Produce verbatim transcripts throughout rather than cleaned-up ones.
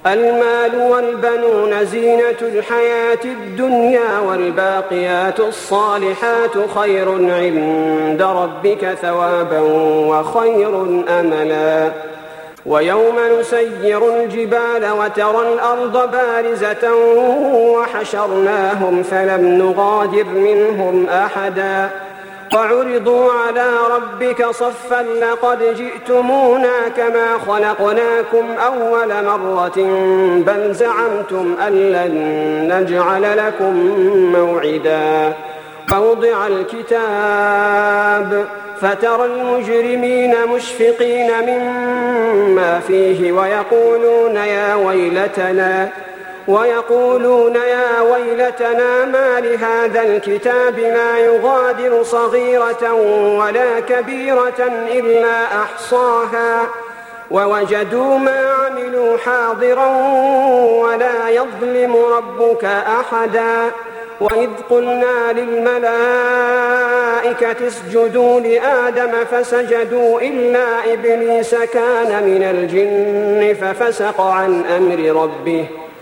المال والبنون زينة الحياة الدنيا والباقيات الصالحات خير عند ربك ثوابا وخير أملا. ويوم نسير الجبال وترى الأرض بارزة وحشرناهم فلم نغادر منهم أحدا وعرضوا على ربك صفا لقد جئتمونا كما خلقناكم أول مرة بل زعمتم أن لن نجعل لكم موعدا. فوضع الكتاب فترى المجرمين مشفقين مما فيه ويقولون يا ويلتنا ويقولون يا ويلتنا ما لهذا الكتاب لا يغادر صغيرة ولا كبيرة إلا أحصاها ووجدوا ما عملوا حاضرا ولا يظلم ربك أحدا. وإذ قلنا للملائكة اسجدوا لآدم فسجدوا إلا إبليس كان من الجن ففسق عن أمر ربه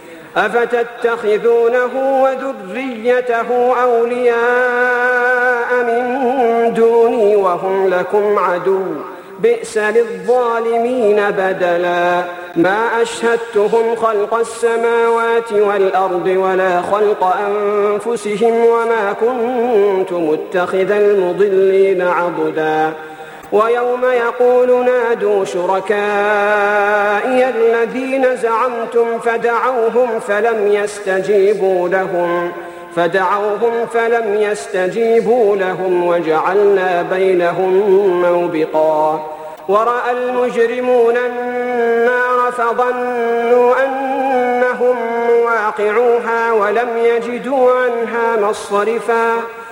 أفتتخذونه وذريته أولياء من دوني وهم لكم عدو بئس للظالمين بدلا. ما أشهدتهم خلق السماوات والأرض ولا خلق أنفسهم وما كنت متخذ المضلين عضدا. ويوم يقول نادوا شركائي الذين زعمتم فدعوهم فلم يستجيبوا لهم فدعوهم فلم يستجيبوا لهم وجعلنا بينهم موبقا. ورأى المجرمون النار فظنوا أنهم واقعوها ولم يجدوا عنها مصرفا